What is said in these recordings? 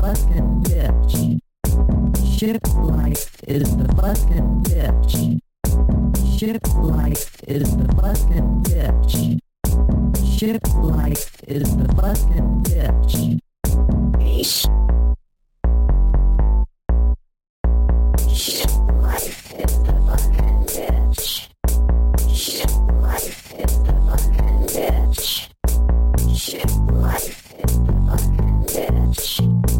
fucking bitch. Ship life is the fucking bitch. Ship life is the fucking bitch. Ship life is the fucking bitch. Ship life is the fucking bitch. Ship life is the fucking bitch. Ship life is the fucking bitch.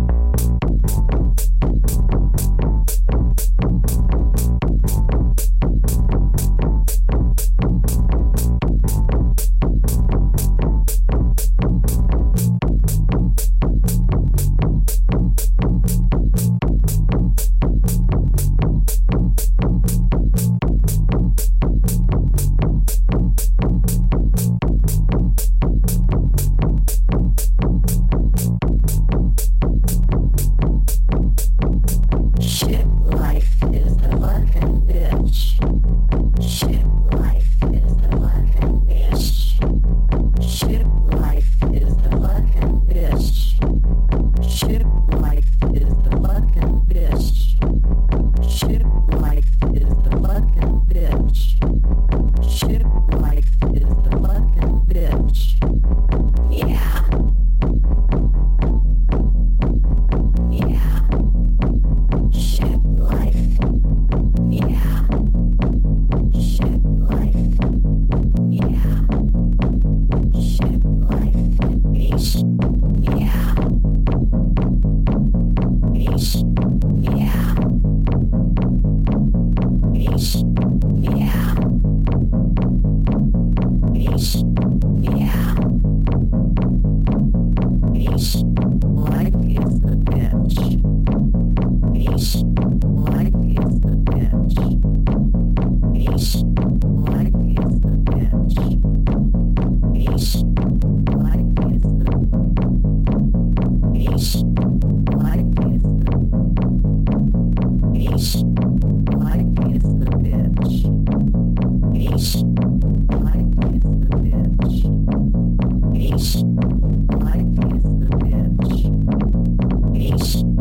Ship life is the fucking bitch. Ship life is the fucking bitch. Ship life is the fucking bitch. Ship life is the fucking bitch. Ship life is the fucking bitch. Ship life is the fucking bitch. Yeah. Yeah. Ship life. Yeah. Ship life. Yeah. Ship life. Ace. Yeah. Ace. Yeah. Ace. Yeah. Ace. Yeah. Ace. Life is the bitch. Ace. Life is the bitch. Ace. Life is the bitch. Ace. Life is the Ace. Life is the Ace. Life is the bitch. Ace. Life is the bitch. Ace. Life is the bitch. Ace.